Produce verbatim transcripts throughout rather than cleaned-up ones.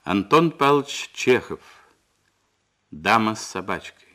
Антон Павлович Чехов. Дама с собачкой.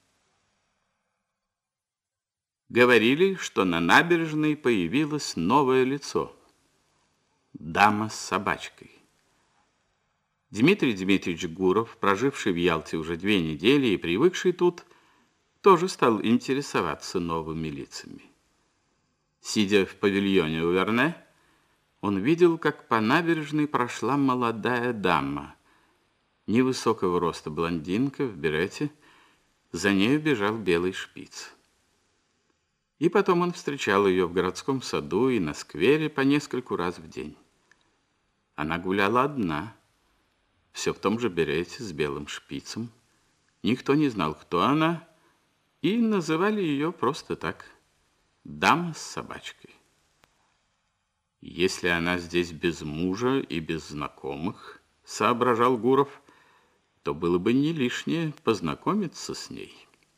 Говорили, что на набережной появилось новое лицо. Дама с собачкой. Дмитрий Дмитриевич Гуров, проживший в Ялте уже две недели и привыкший тут, тоже стал интересоваться новыми лицами. Сидя в павильоне у Верне, он видел, как по набережной прошла молодая дама, невысокого роста блондинка в берете, за нею бежал белый шпиц. И потом он встречал ее в городском саду и на сквере по нескольку раз в день. Она гуляла одна, все в том же берете с белым шпицем. Никто не знал, кто она, и называли ее просто так – дама с собачкой. Если она здесь без мужа и без знакомых, соображал Гуров, то было бы не лишнее познакомиться с ней.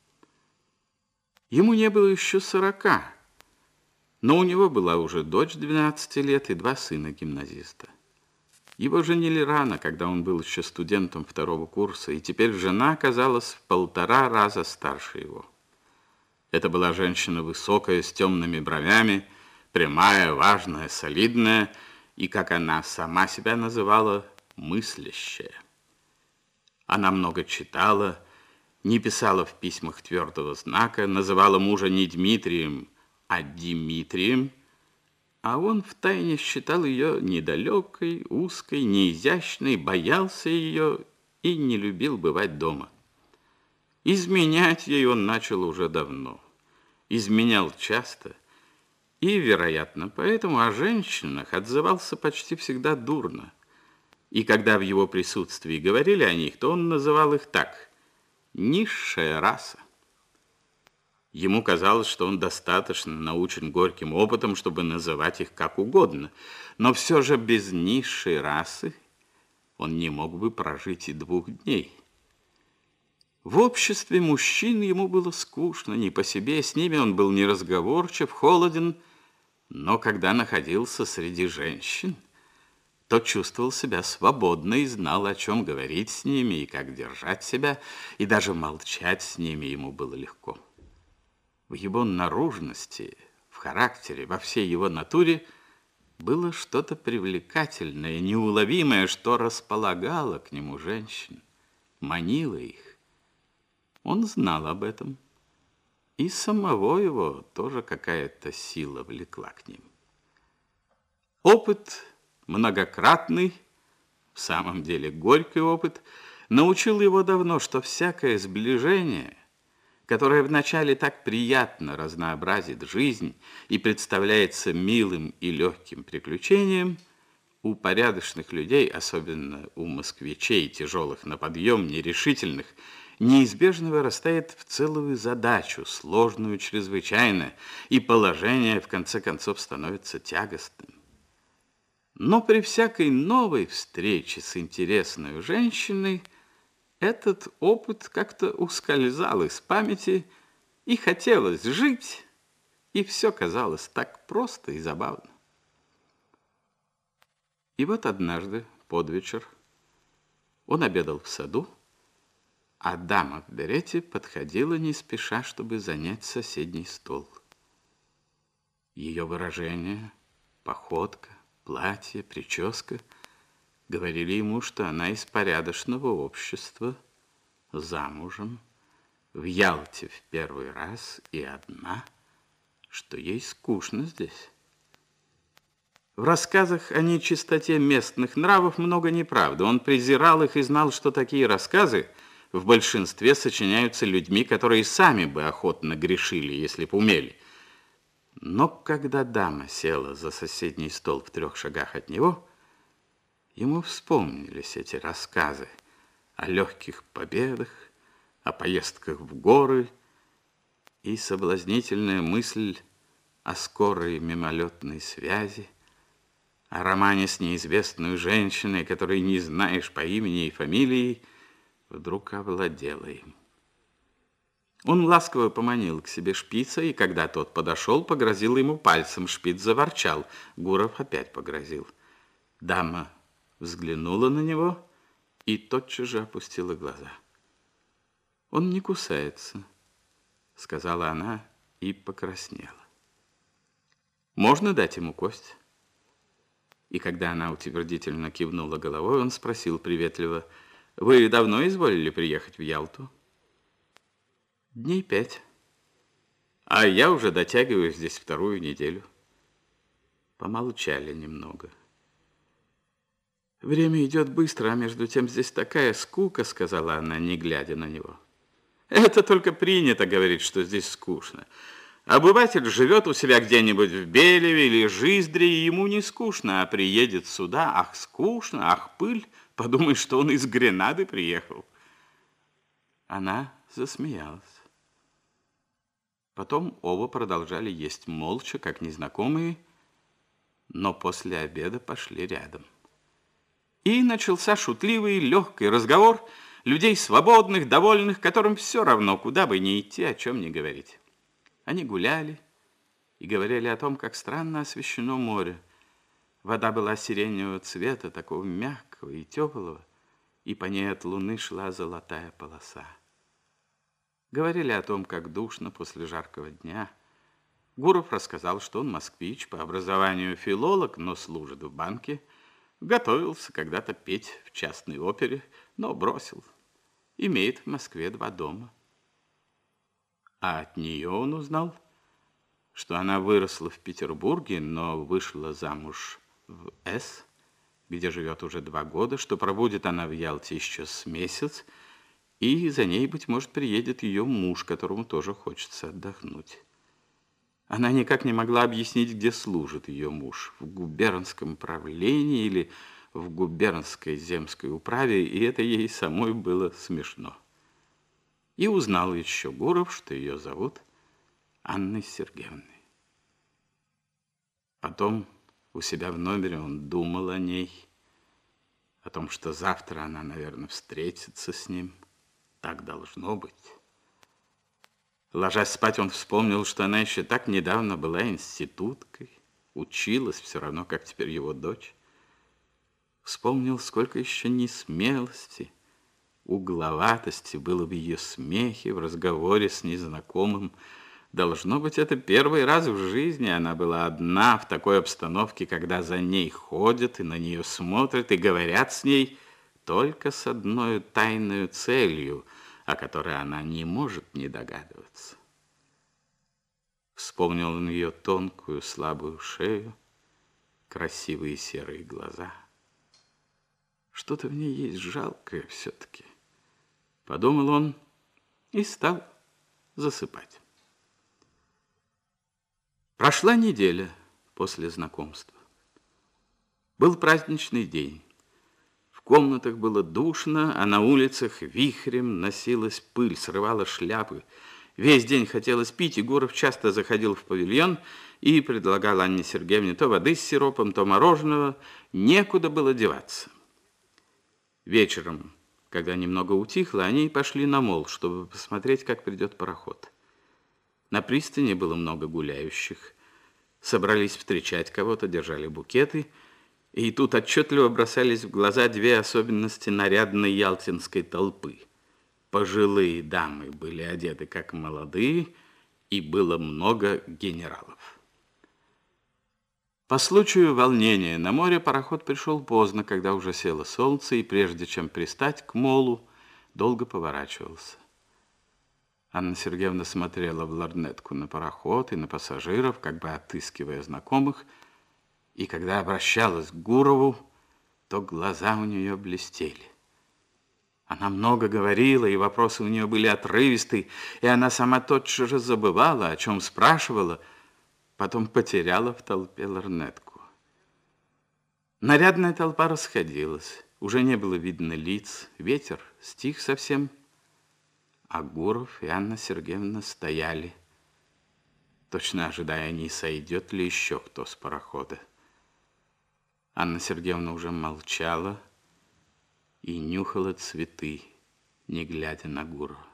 Ему не было еще сорока, но у него была уже дочь двенадцати лет и два сына-гимназиста. Его женили рано, когда он был еще студентом второго курса, и теперь жена оказалась в полтора раза старше его. Это была женщина высокая, с темными бровями, прямая, важная, солидная и, как она сама себя называла, мыслящая. Она много читала, не писала в письмах твердого знака, называла мужа не Дмитрием, а Димитрием, а он втайне считал ее недалекой, узкой, неизящной, боялся ее и не любил бывать дома. Изменять ей он начал уже давно, изменял часто, и, вероятно, поэтому о женщинах отзывался почти всегда дурно. И когда в его присутствии говорили о них, то он называл их так – низшая раса. Ему казалось, что он достаточно научен горьким опытом, чтобы называть их как угодно, но все же без низшей расы он не мог бы прожить и двух дней. В обществе мужчин ему было скучно, не по себе, с ними он был неразговорчив, холоден, но когда находился среди женщин, то чувствовал себя свободно и знал, о чем говорить с ними и как держать себя, и даже молчать с ними ему было легко. В его наружности, в характере, во всей его натуре было что-то привлекательное, неуловимое, что располагало к нему женщин, манило их. Он знал об этом. И самого его тоже какая-то сила влекла к ним. Опыт многократный, в самом деле горький опыт, научил его давно, что всякое сближение, которое вначале так приятно разнообразит жизнь и представляется милым и легким приключением, у порядочных людей, особенно у москвичей, тяжелых на подъем, нерешительных, неизбежно вырастает в целую задачу, сложную чрезвычайно, и положение, в конце концов, становится тягостным. Но при всякой новой встрече с интересной женщиной этот опыт как-то ускользал из памяти, и хотелось жить, и все казалось так просто и забавно. И вот однажды, под вечер, он обедал в саду, а дама в берете подходила не спеша, чтобы занять соседний стол. Ее выражение, походка, платье, прическа говорили ему, что она из порядочного общества, замужем, в Ялте в первый раз и одна, что ей скучно здесь. В рассказах о нечистоте местных нравов много неправды. Он презирал их и знал, что такие рассказы в большинстве сочиняются людьми, которые сами бы охотно грешили, если бы умели. Но когда дама села за соседний стол в трех шагах от него, ему вспомнились эти рассказы о легких победах, о поездках в горы и соблазнительная мысль о скорой мимолетной связи, о романе с неизвестной женщиной, которой не знаешь по имени и фамилии, вдруг овладела им. Он ласково поманил к себе шпица, и когда тот подошел, погрозил ему пальцем. Шпиц заворчал. Гуров опять погрозил. Дама взглянула на него и тотчас же опустила глаза. «Он не кусается», — сказала она и покраснела. «Можно дать ему кость?» И когда она утвердительно кивнула головой, он спросил приветливо: «Вы давно изволили приехать в Ялту?» «Дней пять. А я уже дотягиваю здесь вторую неделю». Помолчали немного. «Время идет быстро, а между тем здесь такая скука», — сказала она, не глядя на него. «Это только принято говорить, что здесь скучно. Обыватель живет у себя где-нибудь в Белеве или Жиздре, и ему не скучно, а приедет сюда, ах, скучно, ах, пыль, подумай, что он из Гренады приехал». Она засмеялась. Потом оба продолжали есть молча, как незнакомые, но после обеда пошли рядом. И начался шутливый, легкий разговор людей свободных, довольных, которым все равно, куда бы ни идти, о чем ни говорить. Они гуляли и говорили о том, как странно освещено море. Вода была сиреневого цвета, такого мягкого и теплого, и по ней от луны шла золотая полоса. Говорили о том, как душно после жаркого дня. Гуров рассказал, что он москвич, по образованию филолог, но служит в банке. Готовился когда-то петь в частной опере, но бросил. Имеет в Москве два дома. А от нее он узнал, что она выросла в Петербурге, но вышла замуж в С, где живет уже два года, что пробудет она в Ялте еще с месяц, и за ней, быть может, приедет ее муж, которому тоже хочется отдохнуть. Она никак не могла объяснить, где служит ее муж, в губернском правлении или в губернской земской управе, и это ей самой было смешно. И узнал еще Гуров, что ее зовут Анной Сергеевной. Потом у себя в номере он думал о ней, о том, что завтра она, наверное, встретится с ним. Так должно быть. Ложась спать, он вспомнил, что она еще так недавно была институткой, училась все равно, как теперь его дочь. Вспомнил, сколько еще несмелости, угловатости было в ее смехе, в разговоре с незнакомым. Должно быть, это первый раз в жизни она была одна в такой обстановке, когда за ней ходят и на нее смотрят и говорят с ней только с одной тайной целью, о которой она не может не догадываться. Вспомнил он ее тонкую, слабую шею, красивые серые глаза. Что-то в ней есть жалкое все-таки, подумал он и стал засыпать. Прошла неделя после знакомства. Был праздничный день. В комнатах было душно, а на улицах вихрем носилась пыль, срывала шляпы. Весь день хотелось пить, и Гуров часто заходил в павильон и предлагал Анне Сергеевне то воды с сиропом, то мороженого. Некуда было деваться. Вечером, когда немного утихло, они пошли на мол, чтобы посмотреть, как придет пароход. На пристани было много гуляющих. Собрались встречать кого-то, держали букеты. И тут отчетливо бросались в глаза две особенности нарядной ялтинской толпы. Пожилые дамы были одеты как молодые, и было много генералов. По случаю волнения на море пароход пришел поздно, когда уже село солнце, и прежде чем пристать к молу, долго поворачивался. Анна Сергеевна смотрела в лорнетку на пароход и на пассажиров, как бы отыскивая знакомых, и когда обращалась к Гурову, то глаза у нее блестели. Она много говорила, и вопросы у нее были отрывистые, и она сама тотчас же забывала, о чем спрашивала, потом потеряла в толпе лорнетку. Нарядная толпа расходилась, уже не было видно лиц, ветер стих совсем, а Гуров и Анна Сергеевна стояли, точно ожидая, не сойдет ли еще кто с парохода. Анна Сергеевна уже молчала и нюхала цветы, не глядя на Гурова.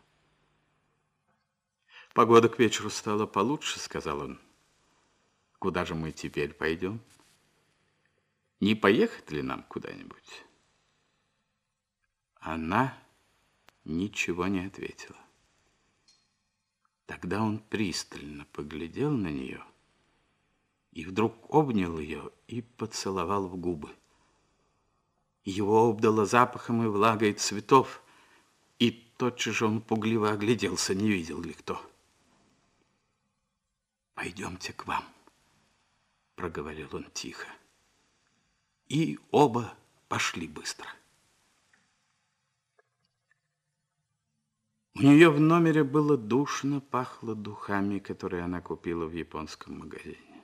«Погода к вечеру стала получше», — сказал он. «Куда же мы теперь пойдем? Не поехать ли нам куда-нибудь?» Она ничего не ответила. Тогда он пристально поглядел на нее и вдруг обнял ее и поцеловал в губы. Его обдало запахом и влагой цветов, и тотчас же он пугливо огляделся, не видел ли кто. «Пойдемте к вам», — проговорил он тихо. И оба пошли быстро. У нее в номере было душно, пахло духами, которые она купила в японском магазине.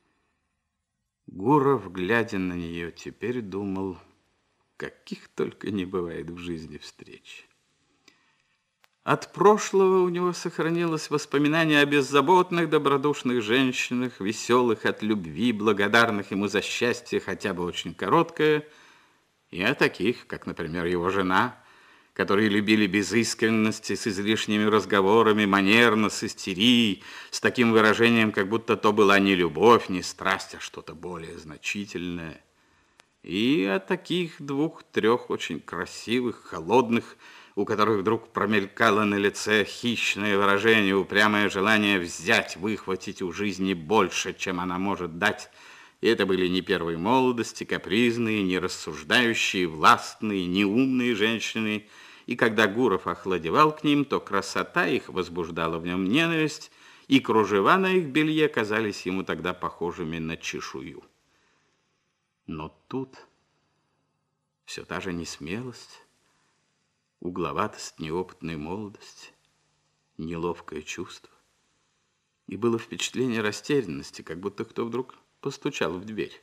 Гуров, глядя на нее, теперь думал, каких только не бывает в жизни встреч. От прошлого у него сохранилось воспоминание о беззаботных, добродушных женщинах, веселых от любви, благодарных ему за счастье, хотя бы очень короткое, и о таких, как, например, его жена, которые любили без искренности, с излишними разговорами, манерно, с истерией, с таким выражением, как будто то была не любовь, не страсть, а что-то более значительное. И о таких двух-трех очень красивых, холодных, у которых вдруг промелькало на лице хищное выражение, упрямое желание взять, выхватить у жизни больше, чем она может дать. И это были не первой молодости, капризные, не рассуждающие, властные, неумные женщины. И когда Гуров охладевал к ним, то красота их возбуждала в нем ненависть, и кружева на их белье казались ему тогда похожими на чешую. Но тут все та же несмелость, угловатость неопытной молодости, неловкое чувство. И было впечатление растерянности, как будто кто вдруг постучал в дверь.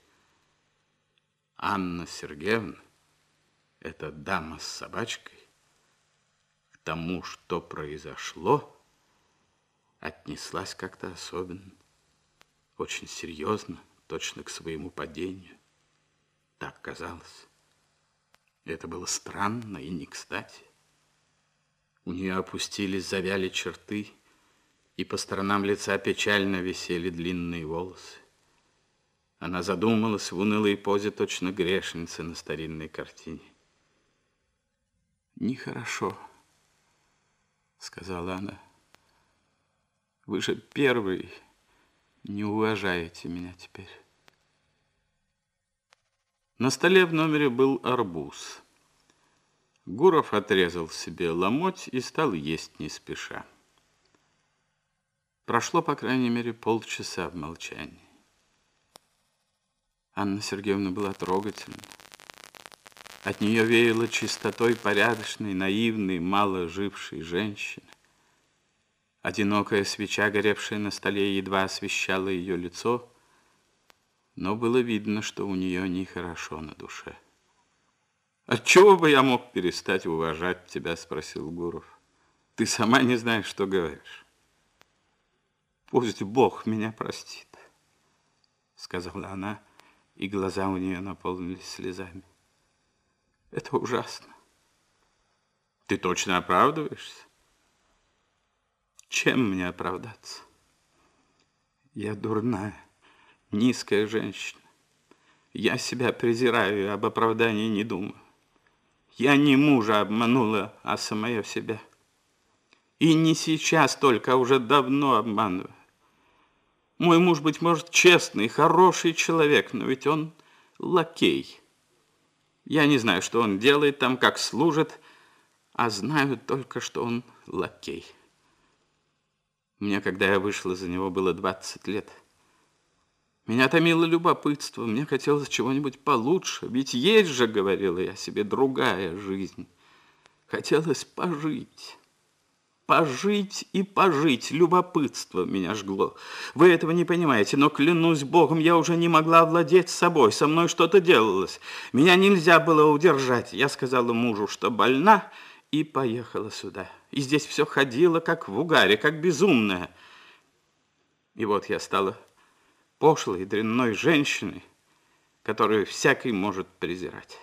Анна Сергеевна, эта дама с собачкой, к тому, что произошло, отнеслась как-то особенно, очень серьезно, точно к своему падению. Так казалось. Это было странно и не кстати. У нее опустились, завяли черты, и по сторонам лица печально висели длинные волосы. Она задумалась в унылой позе, точно грешница на старинной картине. «Нехорошо», — сказала она. «Вы же первый не уважаете меня теперь». На столе в номере был арбуз. Гуров отрезал себе ломоть и стал есть не спеша. Прошло, по крайней мере, полчаса в молчании. Анна Сергеевна была трогательна. От нее веяло чистотой порядочной, наивной, мало жившей женщины. Одинокая свеча, горевшая на столе, едва освещала ее лицо, но было видно, что у нее нехорошо на душе. «Отчего бы я мог перестать уважать тебя?» — спросил Гуров. «Ты сама не знаешь, что говоришь». «Пусть Бог меня простит», — сказала она, и глаза у нее наполнились слезами. «Это ужасно». «Ты точно оправдываешься?» «Чем мне оправдаться? Я дурная, низкая женщина. Я себя презираю и об оправдании не думаю. Я не мужа обманула, а самая себя. И не сейчас только, а уже давно обманываю. Мой муж, быть может, честный, хороший человек, но ведь он лакей. Я не знаю, что он делает там, как служит, а знаю только, что он лакей. Мне, когда я вышла за него, было двадцать лет. Меня томило любопытство, мне хотелось чего-нибудь получше. Ведь есть же, говорила я себе, другая жизнь. Хотелось пожить. Пожить и пожить. Любопытство меня жгло. Вы этого не понимаете, но, клянусь Богом, я уже не могла овладеть собой. Со мной что-то делалось. Меня нельзя было удержать. Я сказала мужу, что больна, и поехала сюда. И здесь все ходило, как в угаре, как безумная. И вот я стала пошлой, дрянной женщиной, которую всякий может презирать.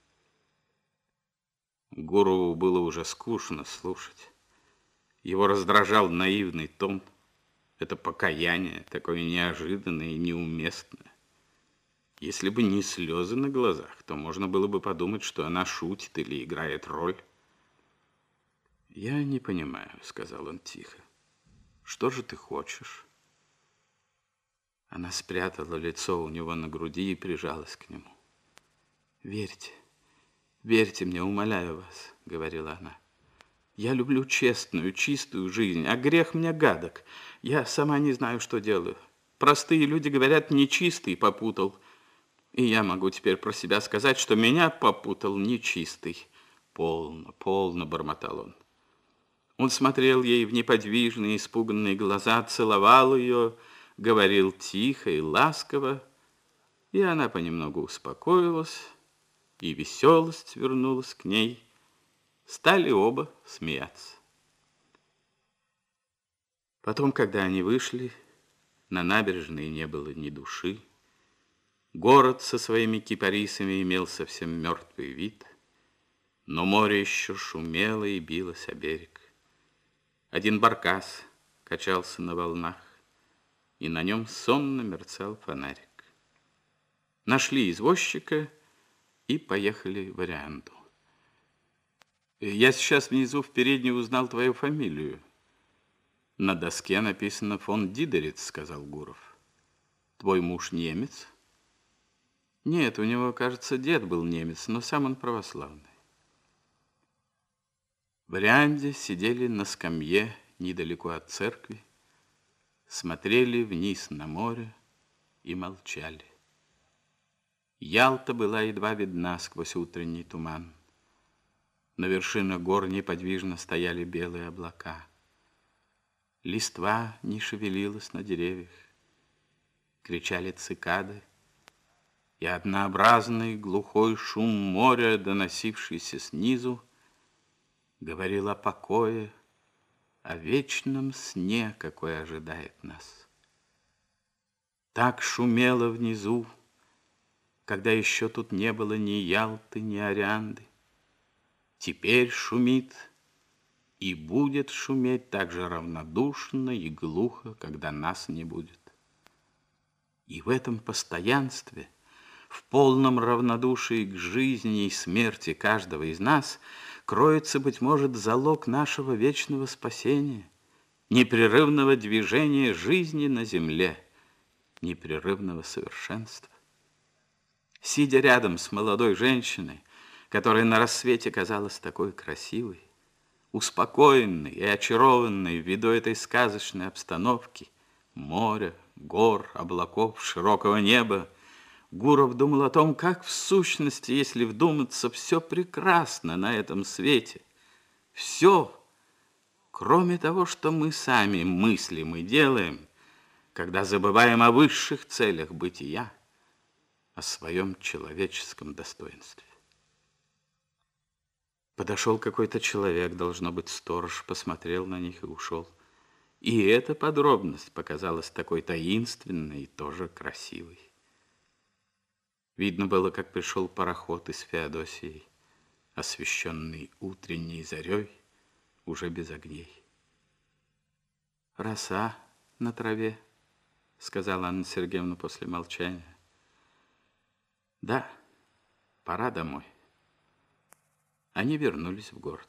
Гурову было уже скучно слушать. Его раздражал наивный тон, это покаяние, такое неожиданное и неуместное. Если бы не слезы на глазах, то можно было бы подумать, что она шутит или играет роль. «Я не понимаю», — сказал он тихо. «Что же ты хочешь?» Она спрятала лицо у него на груди и прижалась к нему. «Верьте, верьте мне, умоляю вас», — говорила она. «Я люблю честную, чистую жизнь, а грех мне гадок. Я сама не знаю, что делаю. Простые люди говорят, нечистый попутал. И я могу теперь про себя сказать, что меня попутал нечистый». «Полно, полно», — бормотал он. Он смотрел ей в неподвижные, испуганные глаза, целовал ее, говорил тихо и ласково, и она понемногу успокоилась, и веселость вернулась к ней. Стали оба смеяться. Потом, когда они вышли, на набережной не было ни души. Город со своими кипарисами имел совсем мертвый вид, но море еще шумело и билось о берег. Один баркас качался на волнах, и на нем сонно мерцал фонарик. Нашли извозчика и поехали в Орианду. «Я сейчас внизу в передней узнал твою фамилию. На доске написано «фон Дидерец», — сказал Гуров. Твой муж немец?» «Нет, у него, кажется, дед был немец, но сам он православный». В Орианде сидели на скамье недалеко от церкви, смотрели вниз на море и молчали. Ялта была едва видна сквозь утренний туман. На вершинах гор неподвижно стояли белые облака. Листва не шевелилась на деревьях. Кричали цикады, и однообразный глухой шум моря, доносившийся снизу, говорил о покое, о вечном сне, какой ожидает нас. Так шумело внизу, когда еще тут не было ни Ялты, ни Орианды. Теперь шумит и будет шуметь так же равнодушно и глухо, когда нас не будет. И в этом постоянстве, в полном равнодушии к жизни и смерти каждого из нас, кроется, быть может, залог нашего вечного спасения, непрерывного движения жизни на земле, непрерывного совершенства. Сидя рядом с молодой женщиной, которая на рассвете казалась такой красивой, успокоенной и очарованной ввиду этой сказочной обстановки, моря, гор, облаков, широкого неба, Гуров думал о том, как в сущности, если вдуматься, все прекрасно на этом свете. Все, кроме того, что мы сами мыслим и делаем, когда забываем о высших целях бытия, о своем человеческом достоинстве. Подошел какой-то человек, должно быть, сторож, посмотрел на них и ушел. И эта подробность показалась такой таинственной и тоже красивой. Видно было, как пришел пароход из Феодосии, освещенный утренней зарей, уже без огней. «Роса на траве», — сказала Анна Сергеевна после молчания. «Да, пора домой». Они вернулись в город.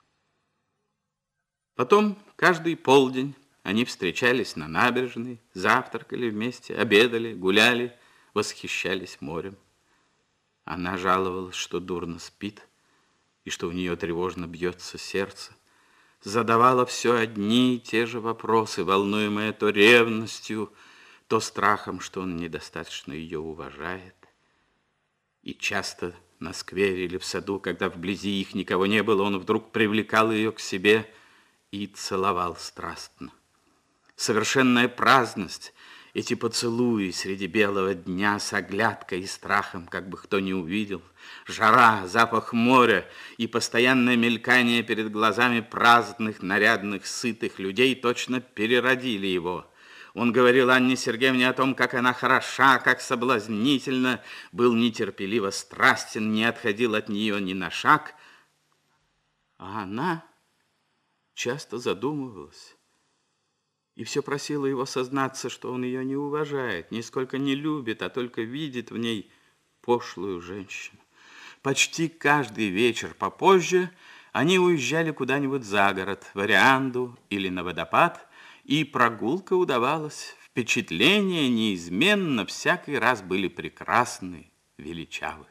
Потом каждый полдень они встречались на набережной, завтракали вместе, обедали, гуляли, восхищались морем. Она жаловалась, что дурно спит, и что у нее тревожно бьется сердце. Задавала все одни и те же вопросы, волнуемые то ревностью, то страхом, что он недостаточно ее уважает. И часто на сквере или в саду, когда вблизи их никого не было, он вдруг привлекал ее к себе и целовал страстно. Совершенная праздность, эти поцелуи среди белого дня с оглядкой и страхом, как бы кто ни увидел, жара, запах моря и постоянное мелькание перед глазами праздных, нарядных, сытых людей точно переродили его. Он говорил Анне Сергеевне о том, как она хороша, как соблазнительна, был нетерпеливо страстен, не отходил от нее ни на шаг. А она часто задумывалась, и все просила его сознаться, что он ее не уважает, нисколько не любит, а только видит в ней пошлую женщину. Почти каждый вечер попозже они уезжали куда-нибудь за город, в Орианду или на водопад, и прогулка удавалась. Впечатления неизменно всякий раз были прекрасны, величавы.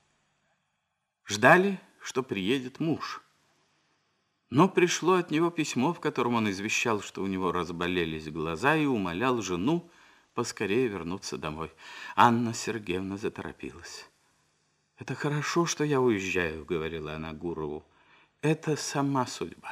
Ждали, что приедет муж. Но пришло от него письмо, в котором он извещал, что у него разболелись глаза, и умолял жену поскорее вернуться домой. Анна Сергеевна заторопилась. «Это хорошо, что я уезжаю», — говорила она Гурову. «Это сама судьба».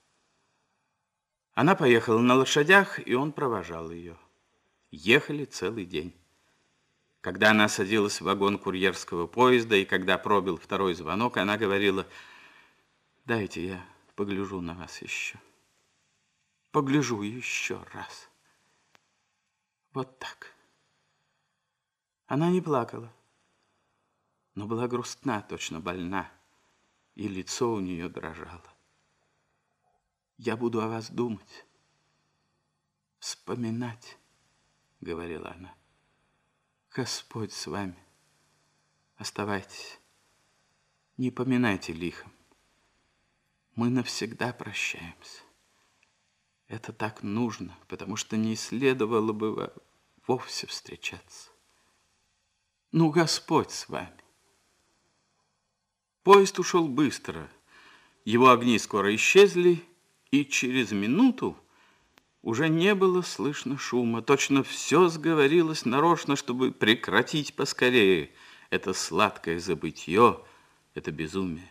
Она поехала на лошадях, и он провожал ее. Ехали целый день. Когда она садилась в вагон курьерского поезда, и когда пробил второй звонок, она говорила: «Дайте я погляжу на вас еще. Погляжу еще раз». Вот так. Она не плакала, но была грустна, точно больна, и лицо у нее дрожало. «Я буду о вас думать, вспоминать», — говорила она. «Господь с вами. Оставайтесь. Не поминайте лихом. Мы навсегда прощаемся. Это так нужно, потому что не следовало бы вовсе встречаться. Ну, Господь с вами». Поезд ушел быстро. Его огни скоро исчезли, и через минуту уже не было слышно шума. Точно все сговорилось нарочно, чтобы прекратить поскорее это сладкое забытье, это безумие.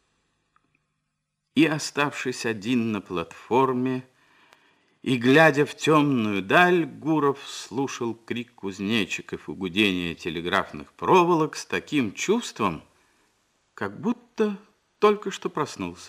И, оставшись один на платформе, и, глядя в темную даль, Гуров слушал крик кузнечиков и гудение телеграфных проволок с таким чувством, как будто только что проснулся.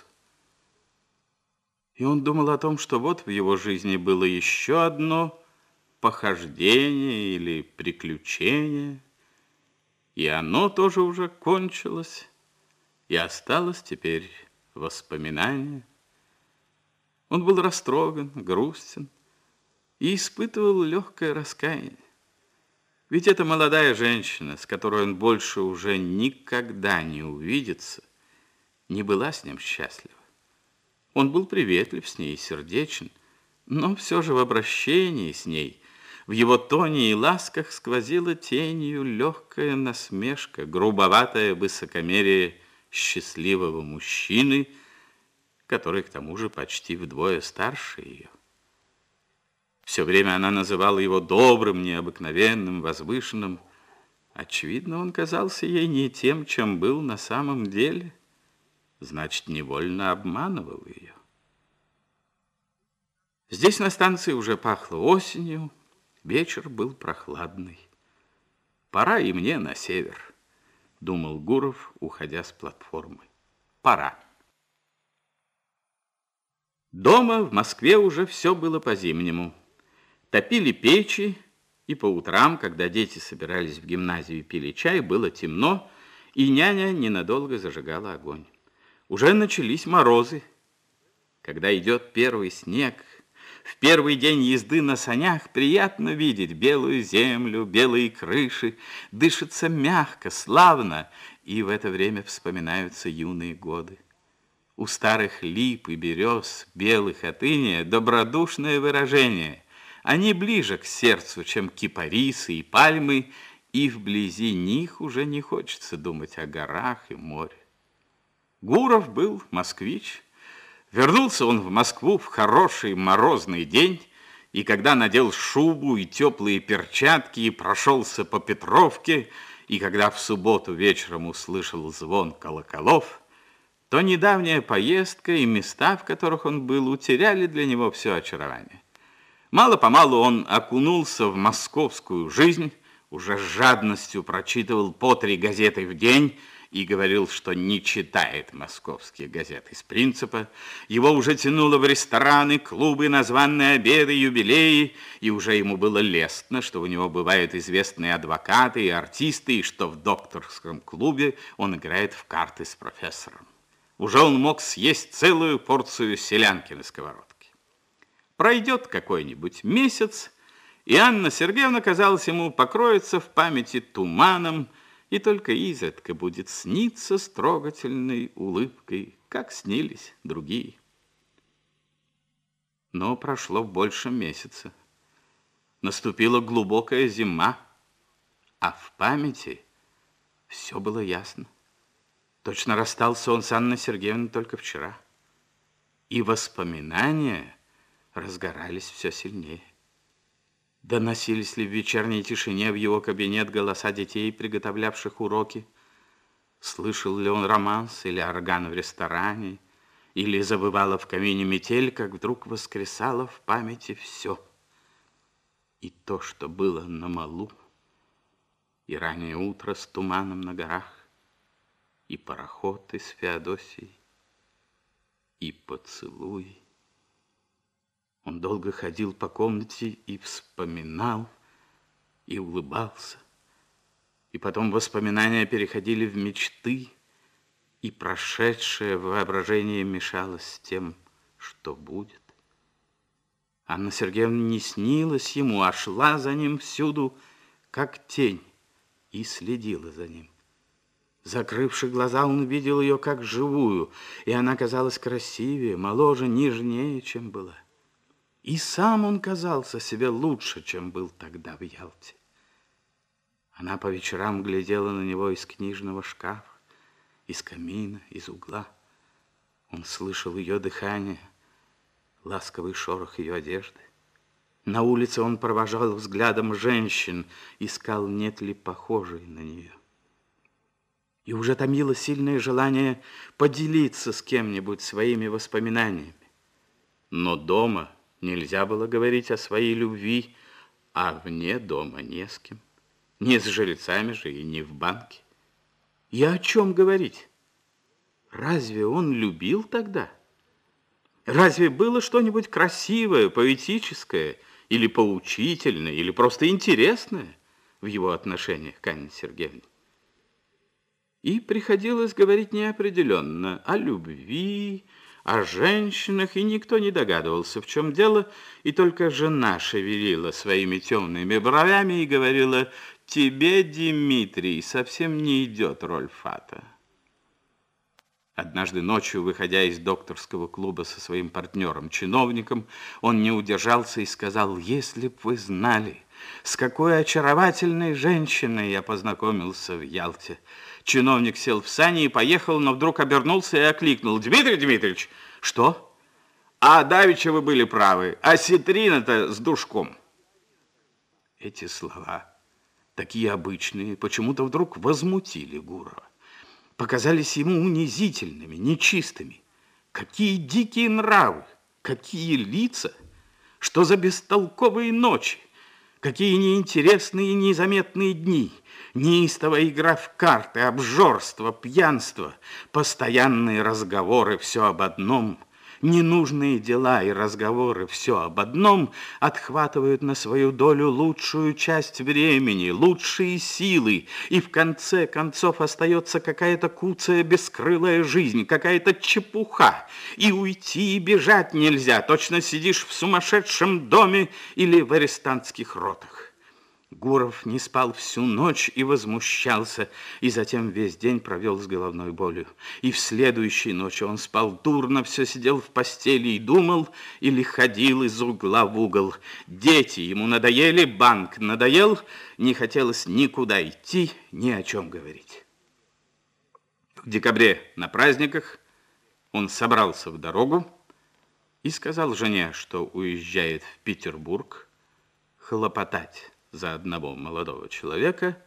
И он думал о том, что вот в его жизни было еще одно похождение или приключение, и оно тоже уже кончилось, и осталось теперь воспоминание. Он был растроган, грустен и испытывал легкое раскаяние. Ведь эта молодая женщина, с которой он больше уже никогда не увидится, не была с ним счастлива. Он был приветлив с ней и сердечен, но все же в обращении с ней, в его тоне и ласках сквозила тенью легкая насмешка, грубоватое высокомерие счастливого мужчины, который к тому же почти вдвое старше ее. Все время она называла его добрым, необыкновенным, возвышенным. Очевидно, он казался ей не тем, чем был на самом деле. Значит, невольно обманывал ее. Здесь на станции уже пахло осенью, вечер был прохладный. «Пора и мне на север», — думал Гуров, уходя с платформы. «Пора». Дома в Москве уже все было по-зимнему. Топили печи, и по утрам, когда дети собирались в гимназию и пили чай, было темно, и няня ненадолго зажигала огонь. Уже начались морозы. Когда идет первый снег, в первый день езды на санях приятно видеть белую землю, белые крыши, дышится мягко, славно, и в это время вспоминаются юные годы. У старых лип и берез, белых от иния, добродушное выражение. Они ближе к сердцу, чем кипарисы и пальмы, и вблизи них уже не хочется думать о горах и море. Гуров был москвич. Вернулся он в Москву в хороший морозный день, и когда надел шубу и теплые перчатки и прошелся по Петровке, и когда в субботу вечером услышал звон колоколов, то недавняя поездка и места, в которых он был, утеряли для него все очарование. Мало-помалу он окунулся в московскую жизнь, уже с жадностью прочитывал по три газеты в день и говорил, что не читает московские газеты из принципа. Его уже тянуло в рестораны, клубы, на званые обеды, юбилеи, и уже ему было лестно, что у него бывают известные адвокаты и артисты, и что в докторском клубе он играет в карты с профессором. Уже он мог съесть целую порцию селянки на сковородке. Пройдет какой-нибудь месяц, и Анна Сергеевна, казалось ему, покроется в памяти туманом, и только изредка будет сниться с трогательной улыбкой, как снились другие. Но прошло больше месяца. Наступила глубокая зима, а в памяти все было ясно. Точно расстался он с Анной Сергеевной только вчера. И воспоминания разгорались все сильнее. Доносились ли в вечерней тишине в его кабинет голоса детей, приготовлявших уроки? Слышал ли он романс или орган в ресторане? Или забывала в камине метель, как вдруг воскресало в памяти все. И то, что было на малу, и раннее утро с туманом на горах, и пароход из Феодосии, и поцелуй. Он долго ходил по комнате и вспоминал, и улыбался. И потом воспоминания переходили в мечты, и прошедшее воображение мешалось с тем, что будет. Анна Сергеевна не снилась ему, а шла за ним всюду, как тень, и следила за ним. Закрывши глаза, он видел ее как живую, и она казалась красивее, моложе, нежнее, чем была. И сам он казался себе лучше, чем был тогда в Ялте. Она по вечерам глядела на него из книжного шкафа, из камина, из угла. Он слышал ее дыхание, ласковый шорох ее одежды. На улице он провожал взглядом женщин, искал, нет ли похожей на нее. И уже томило сильное желание поделиться с кем-нибудь своими воспоминаниями. Но дома нельзя было говорить о своей любви, а вне дома не с кем. Не с жильцами же и не в банке. И о чем говорить? Разве он любил тогда? Разве было что-нибудь красивое, поэтическое, или поучительное, или просто интересное в его отношениях к Анне Сергеевне? И приходилось говорить неопределенно о любви, о женщинах, и никто не догадывался, в чем дело, и только жена шевелила своими темными бровями и говорила: «Тебе, Дмитрий, совсем не идет роль Фата». Однажды ночью, выходя из докторского клуба со своим партнером-чиновником, он не удержался и сказал: «Если б вы знали, с какой очаровательной женщиной я познакомился в Ялте». Чиновник сел в сани и поехал, но вдруг обернулся и окликнул: «Дмитрий Дмитриевич!» «Что?» «А давеча вы были правы, осетрина-то с душком». Эти слова, такие обычные, почему-то вдруг возмутили Гурова. Показались ему унизительными, нечистыми. Какие дикие нравы, какие лица, что за бестолковые ночи, какие неинтересные и незаметные дни, неистовая игра в карты, обжорство, пьянство, постоянные разговоры все об одном, ненужные дела и разговоры все об одном отхватывают на свою долю лучшую часть времени, лучшие силы, и в конце концов остается какая-то куцая бескрылая жизнь, какая-то чепуха, и уйти и бежать нельзя, точно сидишь в сумасшедшем доме или в арестантских ротах. Гуров не спал всю ночь и возмущался, и затем весь день провел с головной болью. И в следующей ночи он спал дурно, все сидел в постели и думал, или ходил из угла в угол. Дети ему надоели, банк надоел, не хотелось никуда идти, ни о чем говорить. В декабре на праздниках он собрался в дорогу и сказал жене, что уезжает в Петербург хлопотать за одного молодого человека,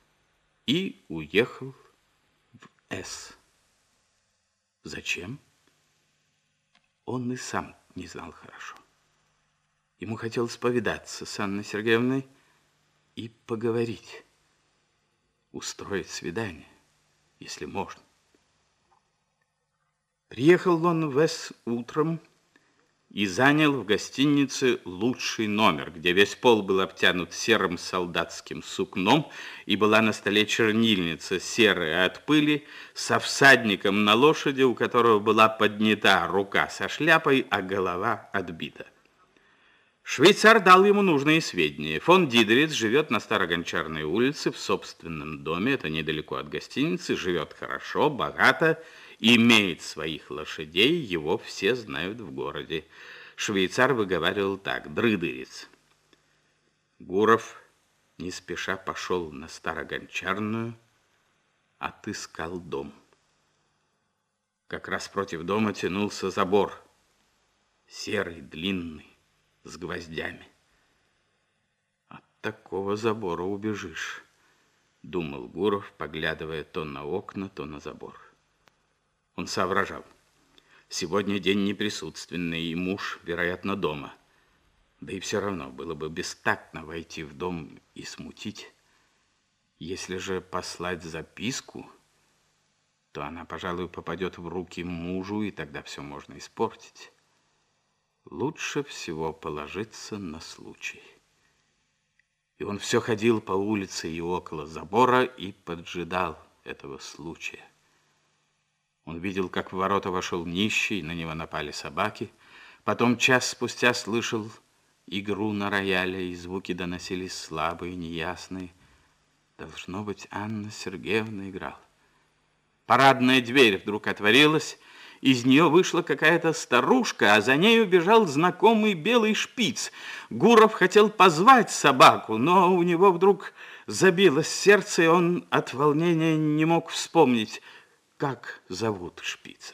и уехал в С. Зачем? Он и сам не знал хорошо. Ему хотелось повидаться с Анной Сергеевной и поговорить, устроить свидание, если можно. Приехал он в С утром и занял в гостинице лучший номер, где весь пол был обтянут серым солдатским сукном, и была на столе чернильница, серая от пыли, со всадником на лошади, у которого была поднята рука со шляпой, а голова отбита. Швейцар дал ему нужные сведения. Фон Дидериц живет на Старогончарной улице в собственном доме, это недалеко от гостиницы, живет хорошо, богато, имеет своих лошадей, его все знают в городе. Швейцар выговаривал так: Дрыдериц. Гуров не спеша пошел на Старогончарную, отыскал дом. Как раз против дома тянулся забор, серый, длинный, с гвоздями. От такого забора убежишь, думал Гуров, поглядывая то на окна, то на забор. Он соображал: сегодня день неприсутственный, и муж, вероятно, дома. Да и все равно было бы бестактно войти в дом и смутить. Если же послать записку, то она, пожалуй, попадет в руки мужу, и тогда все можно испортить. Лучше всего положиться на случай. И он все ходил по улице и около забора и поджидал этого случая. Он видел, как в ворота вошел нищий, на него напали собаки. Потом час спустя слышал игру на рояле, и звуки доносились слабые, неясные. Должно быть, Анна Сергеевна играла. Парадная дверь вдруг отворилась, из нее вышла какая-то старушка, а за нею бежал знакомый белый шпиц. Гуров хотел позвать собаку, но у него вдруг забилось сердце, и он от волнения не мог вспомнить, как зовут шпица.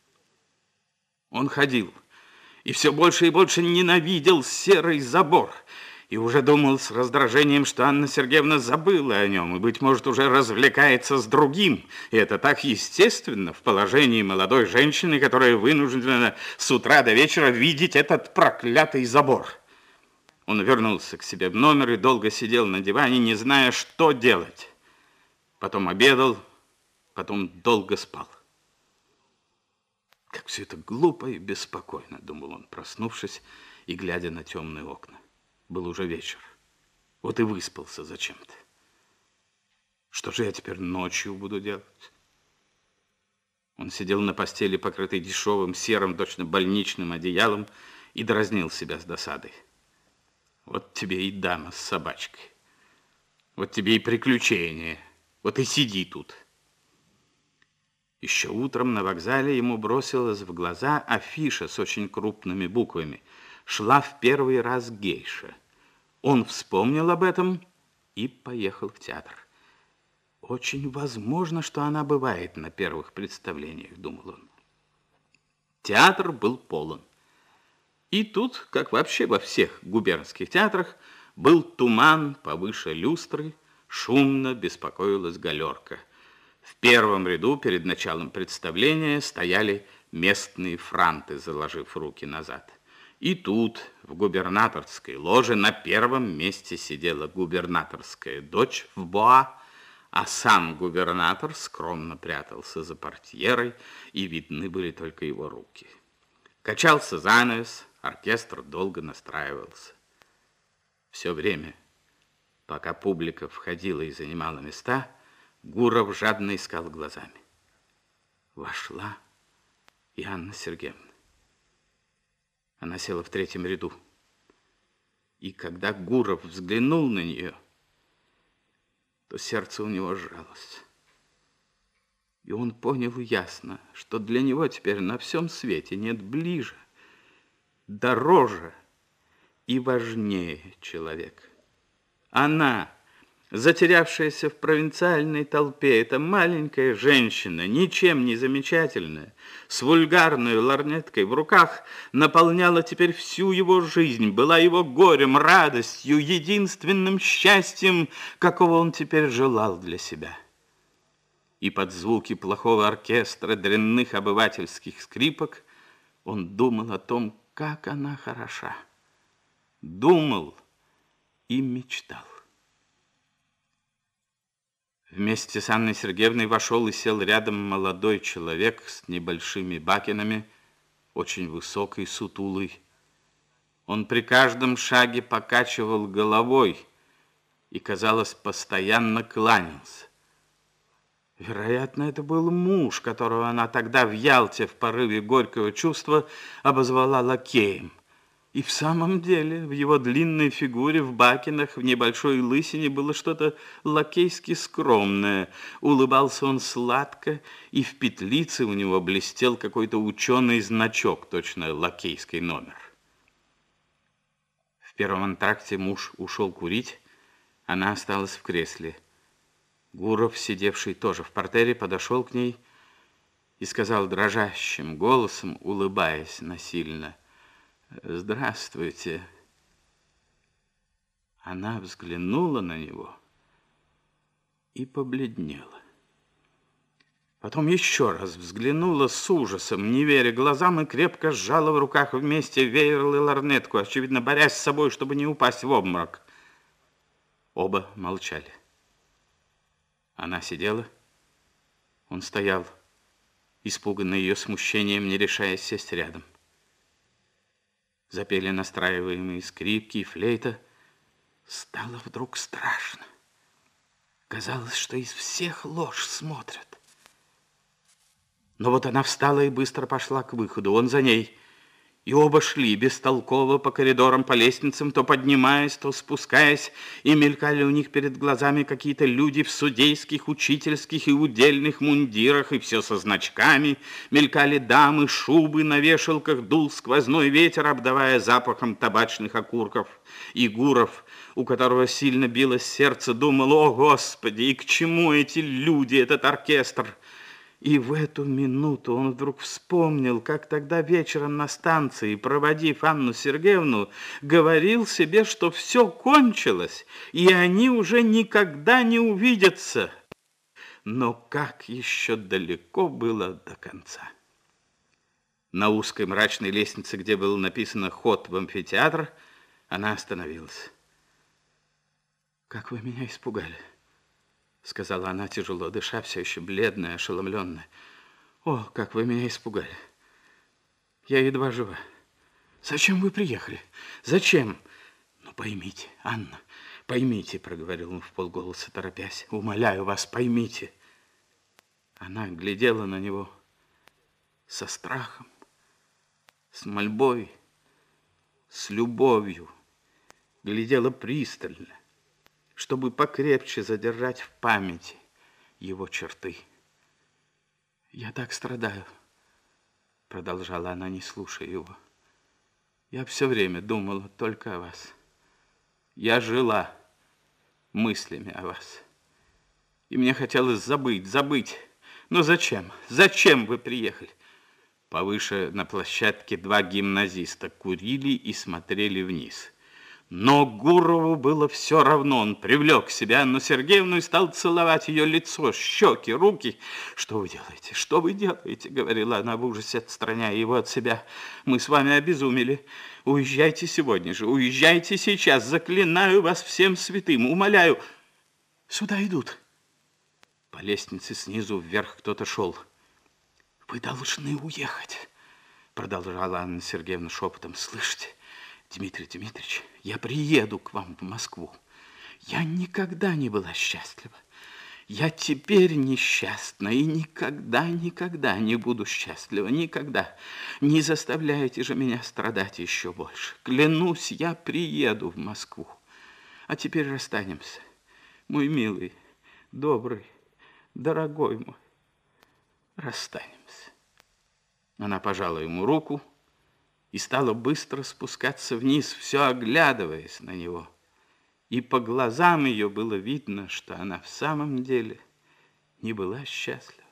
Он ходил и все больше и больше ненавидел серый забор. И уже думал с раздражением, что Анна Сергеевна забыла о нем и, быть может, уже развлекается с другим. И это так естественно в положении молодой женщины, которая вынуждена с утра до вечера видеть этот проклятый забор. Он вернулся к себе в номер и долго сидел на диване, не зная, что делать. Потом обедал, потом долго спал. Как все это глупо и беспокойно, думал он, проснувшись и глядя на темные окна. Был уже вечер. Вот и выспался зачем-то. Что же я теперь ночью буду делать? Он сидел на постели, покрытой дешевым, серым, точно больничным одеялом, и дразнил себя с досадой. Вот тебе и дама с собачкой. Вот тебе и приключения. Вот и сиди тут. Еще утром на вокзале ему бросилась в глаза афиша с очень крупными буквами. Шла в первый раз гейша. Он вспомнил об этом и поехал в театр. Очень возможно, что она бывает на первых представлениях, думал он. Театр был полон. И тут, как вообще во всех губернских театрах, был туман повыше люстры, шумно беспокоилась галерка. В первом ряду перед началом представления стояли местные франты, заложив руки назад. И тут, в губернаторской ложе, на первом месте сидела губернаторская дочь в боа, а сам губернатор скромно прятался за портьерой, и видны были только его руки. Качался занавес, оркестр долго настраивался. Все время, пока публика входила и занимала места, Гуров жадно искал глазами. Вошла и Анна Сергеевна. Она села в третьем ряду. И когда Гуров взглянул на нее, то сердце у него сжалось. И он понял ясно, что для него теперь на всем свете нет ближе, дороже и важнее человека. Она, затерявшаяся в провинциальной толпе, эта маленькая женщина, ничем не замечательная, с вульгарной лорнеткой в руках, наполняла теперь всю его жизнь, была его горем, радостью, единственным счастьем, какого он теперь желал для себя. И под звуки плохого оркестра, дрянных обывательских скрипок он думал о том, как она хороша. Думал и мечтал. Вместе с Анной Сергеевной вошел и сел рядом молодой человек с небольшими бакенами, очень высокий, сутулый. Он при каждом шаге покачивал головой и, казалось, постоянно кланялся. Вероятно, это был муж, которого она тогда в Ялте в порыве горького чувства обозвала лакеем. И в самом деле в его длинной фигуре, в бакинах, в небольшой лысине было что-то лакейски скромное. Улыбался он сладко, и в петлице у него блестел какой-то ученый значок, точно лакейский номер. В первом антракте муж ушел курить, она осталась в кресле. Гуров, сидевший тоже в партере, подошел к ней и сказал дрожащим голосом, улыбаясь насильно: «Здравствуйте». Она взглянула на него и побледнела. Потом еще раз взглянула с ужасом, не веря глазам, и крепко сжала в руках вместе веер и лорнетку, очевидно, борясь с собой, чтобы не упасть в обморок. Оба молчали. Она сидела, он стоял, испуганный ее смущением, не решаясь сесть рядом. Запели настраиваемые скрипки и флейта. Стало вдруг страшно. Казалось, что из всех ложь смотрят. Но вот она встала и быстро пошла к выходу. Он за ней. И оба шли бестолково по коридорам, по лестницам, то поднимаясь, то спускаясь, и мелькали у них перед глазами какие-то люди в судейских, учительских и удельных мундирах, и все со значками. Мелькали дамы, шубы на вешалках, дул сквозной ветер, обдавая запахом табачных окурков. И Гуров, у которого сильно билось сердце, думал: «О, Господи, и к чему эти люди, этот оркестр?» И в эту минуту он вдруг вспомнил, как тогда вечером на станции, проводив Анну Сергеевну, говорил себе, что все кончилось, и они уже никогда не увидятся. Но как еще далеко было до конца. На узкой мрачной лестнице, где было написано «Ход в амфитеатр», она остановилась. «Как вы меня испугали», — сказала она, тяжело дыша, все еще бледная, ошеломленная. «О, как вы меня испугали! Я едва жива. Зачем вы приехали? Зачем?» «Ну, поймите, Анна, поймите», — проговорил он вполголоса, торопясь. «Умоляю вас, поймите». Она глядела на него со страхом, с мольбой, с любовью, глядела пристально, чтобы покрепче задержать в памяти его черты. «Я так страдаю», — продолжала она, не слушая его. «Я все время думала только о вас. Я жила мыслями о вас. И мне хотелось забыть, забыть. Но зачем? Зачем вы приехали?» Повыше на площадке два гимназиста курили и смотрели вниз. Но Гурову было все равно. Он привлек к себе Анну Сергеевну и стал целовать ее лицо, щеки, руки. «Что вы делаете? Что вы делаете?» — говорила она в ужасе, отстраняя его от себя. «Мы с вами обезумели. Уезжайте сегодня же, уезжайте сейчас. Заклинаю вас всем святым, умоляю». «Сюда идут». По лестнице снизу вверх кто-то шел. «Вы должны уехать», — продолжала Анна Сергеевна шепотом. «Слышите? Дмитрий Дмитриевич, я приеду к вам в Москву. Я никогда не была счастлива. Я теперь несчастна и никогда, никогда не буду счастлива. Никогда. Не заставляйте же меня страдать еще больше. Клянусь, я приеду в Москву. А теперь расстанемся. Мой милый, добрый, дорогой мой, расстанемся». Она пожала ему руку и стала быстро спускаться вниз, все оглядываясь на него. И по глазам ее было видно, что она в самом деле не была счастлива.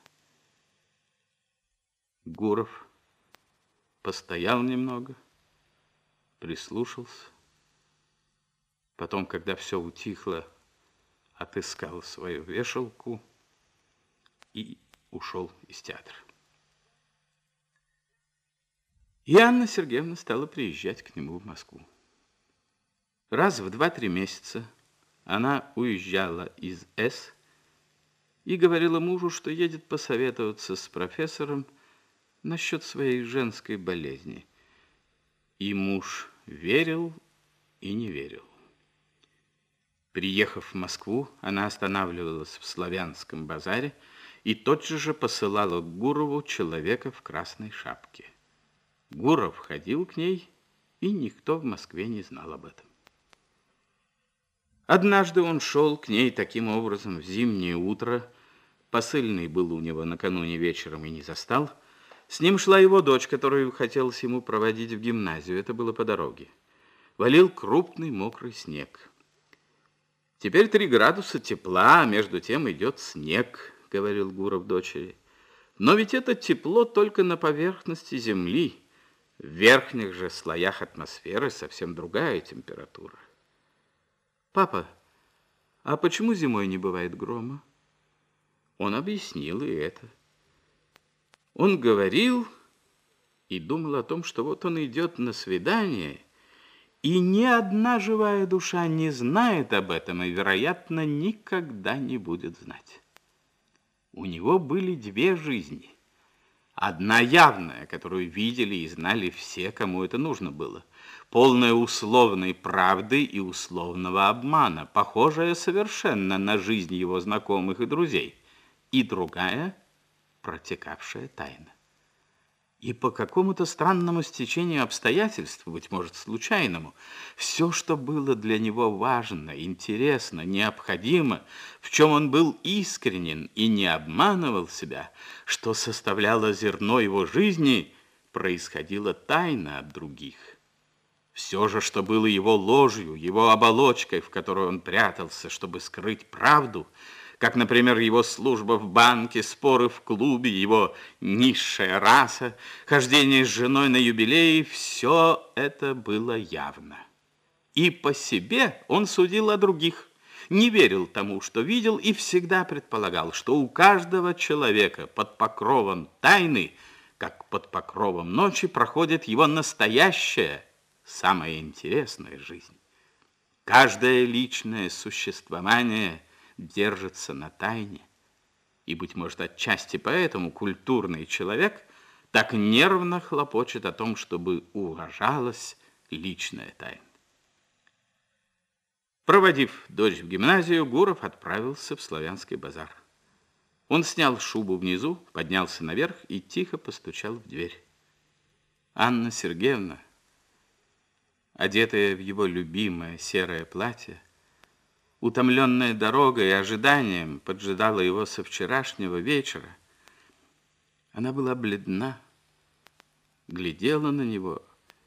Гуров постоял немного, прислушался. Потом, когда все утихло, отыскал свою вешалку и ушел из театра. И Анна Сергеевна стала приезжать к нему в Москву. Раз в два-три месяца она уезжала из С и говорила мужу, что едет посоветоваться с профессором насчет своей женской болезни. И муж верил и не верил. Приехав в Москву, она останавливалась в Славянском базаре и тотчас же посылала к Гурову человека в красной шапке. Гуров ходил к ней и никто в Москве не знал об этом. Однажды он шел к ней таким образом в зимнее утро. Посыльный был у него накануне вечером и не застал. С ним шла его дочь, которую хотелось ему проводить в гимназию. Это было по дороге. Валил крупный мокрый снег. «Теперь три градуса тепла, а между тем идет снег», — говорил Гуров дочери. «Но ведь это тепло только на поверхности земли. В верхних же слоях атмосферы совсем другая температура». «Папа, а почему зимой не бывает грома?» Он объяснил и это. Он говорил и думал о том, что вот он идет на свидание, и ни одна живая душа не знает об этом и, вероятно, никогда не будет знать. У него были две жизни. Одна явная, которую видели и знали все, кому это нужно было, полная условной правды и условного обмана, похожая совершенно на жизнь его знакомых и друзей, и другая, протекавшая тайна. И по какому-то странному стечению обстоятельств, быть может, случайному, все, что было для него важно, интересно, необходимо, в чем он был искренен и не обманывал себя, что составляло зерно его жизни, происходило тайно от других. Все же, что было его ложью, его оболочкой, в которой он прятался, чтобы скрыть правду, как, например, его служба в банке, споры в клубе, его низшая раса, хождение с женой на юбилеи, все это было явно. И по себе он судил о других, не верил тому, что видел, и всегда предполагал, что у каждого человека под покровом тайны, как под покровом ночи, проходит его настоящая, самая интересная жизнь. Каждое личное существование держится на тайне. И, быть может, отчасти поэтому культурный человек так нервно хлопочет о том, чтобы уважалась личная тайна. Проводив дочь в гимназию, Гуров отправился в Славянский базар. Он снял шубу внизу, поднялся наверх и тихо постучал в дверь. Анна Сергеевна, одетая в его любимое серое платье, утомленная дорогой и ожиданием, поджидала его со вчерашнего вечера. Она была бледна, глядела на него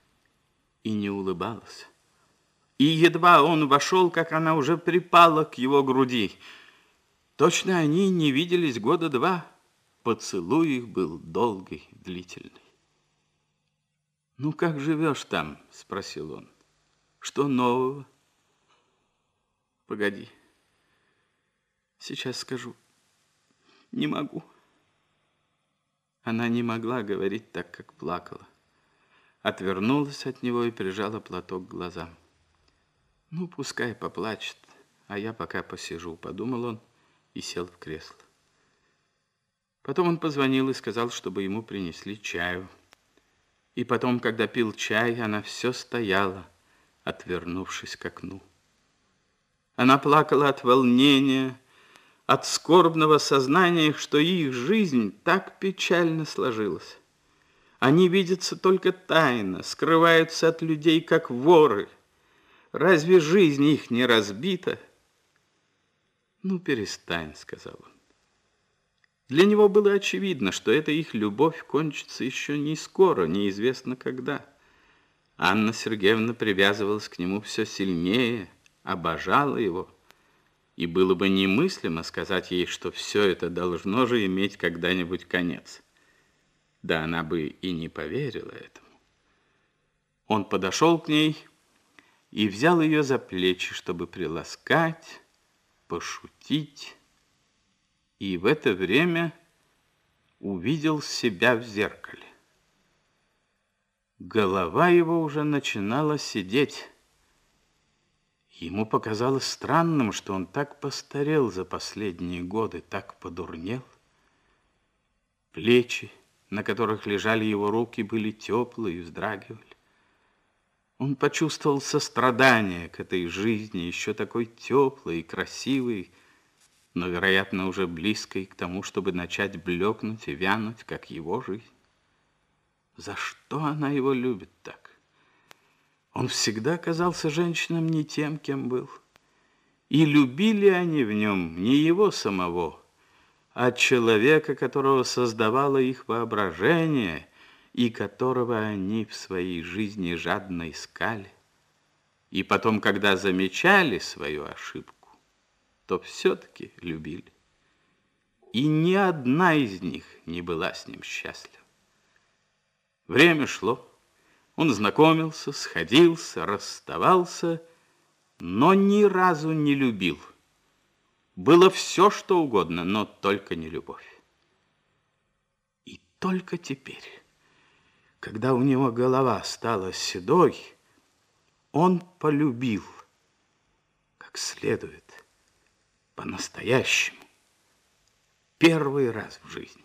и не улыбалась. И едва он вошел, как она уже припала к его груди. Точно они не виделись года два. Поцелуй их был долгий, длительный. «Ну, как живешь там?» — спросил он. «Что нового?» «Погоди, сейчас скажу. Не могу». Она не могла говорить так, как плакала. Отвернулась от него и прижала платок к глазам. «Ну, пускай поплачет, а я пока посижу», — подумал он и сел в кресло. Потом он позвонил и сказал, чтобы ему принесли чаю. И потом, когда пил чай, она все стояла, отвернувшись к окну. Она плакала от волнения, от скорбного сознания, что их жизнь так печально сложилась. Они видятся только тайно, скрываются от людей, как воры. Разве жизнь их не разбита? «Ну, перестань», — сказал он. Для него было очевидно, что эта их любовь кончится еще не скоро, неизвестно когда. Анна Сергеевна привязывалась к нему все сильнее, обожала его, и было бы немыслимо сказать ей, что все это должно же иметь когда-нибудь конец. Да она бы и не поверила этому. Он подошел к ней и взял ее за плечи, чтобы приласкать, пошутить, и в это время увидел себя в зеркале. Голова его уже начинала сидеть. Ему показалось странным, что он так постарел за последние годы, так подурнел. Плечи, на которых лежали его руки, были теплые и вздрагивали. Он почувствовал сострадание к этой жизни, еще такой теплой и красивой, но, вероятно, уже близкой к тому, чтобы начать блекнуть и вянуть, как его жизнь. За что она его любит так? Он всегда казался женщинам не тем, кем был. И любили они в нем не его самого, а человека, которого создавало их воображение и которого они в своей жизни жадно искали. И потом, когда замечали свою ошибку, то все-таки любили. И ни одна из них не была с ним счастлива. Время шло. Он знакомился, сходился, расставался, но ни разу не любил. Было все, что угодно, но только не любовь. И только теперь, когда у него голова стала седой, он полюбил, как следует, по-настоящему, первый раз в жизни.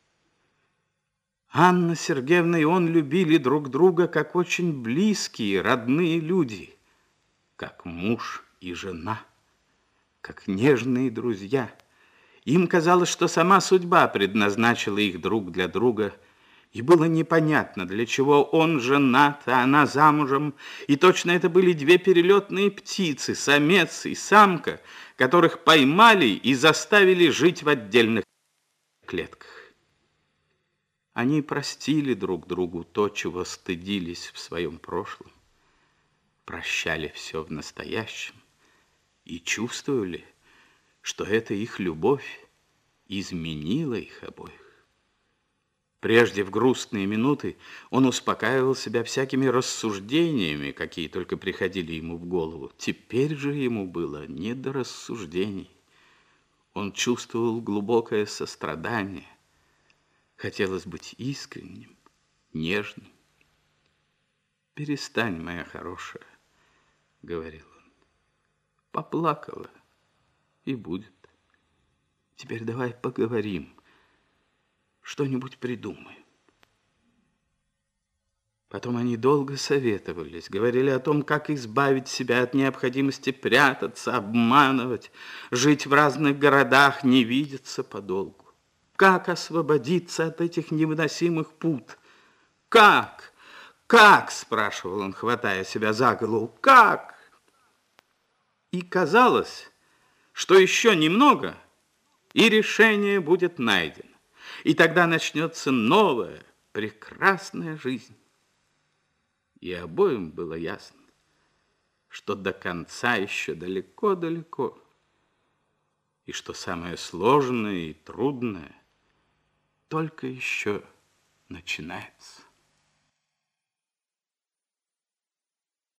Анна Сергеевна и он любили друг друга как очень близкие, родные люди, как муж и жена, как нежные друзья. Им казалось, что сама судьба предназначила их друг для друга, и было непонятно, для чего он женат, а она замужем, и точно это были две перелетные птицы, самец и самка, которых поймали и заставили жить в отдельных клетках. Они простили друг другу то, чего стыдились в своем прошлом, прощали все в настоящем и чувствовали, что эта их любовь изменила их обоих. Прежде в грустные минуты он успокаивал себя всякими рассуждениями, какие только приходили ему в голову. Теперь же ему было не до рассуждений. Он чувствовал глубокое сострадание. Хотелось быть искренним, нежным. «Перестань, моя хорошая», — говорил он. «Поплакала, и будет. Теперь давай поговорим, что-нибудь придумаем». Потом они долго советовались, говорили о том, как избавить себя от необходимости прятаться, обманывать, жить в разных городах, не видеться подолгу. Как освободиться от этих невыносимых пут? Как? Как? Спрашивал он, хватая себя за голову. Как? И казалось, что еще немного, и решение будет найдено. И тогда начнется новая, прекрасная жизнь. И обоим было ясно, что до конца еще далеко-далеко, и что самое сложное и трудное только еще начинается.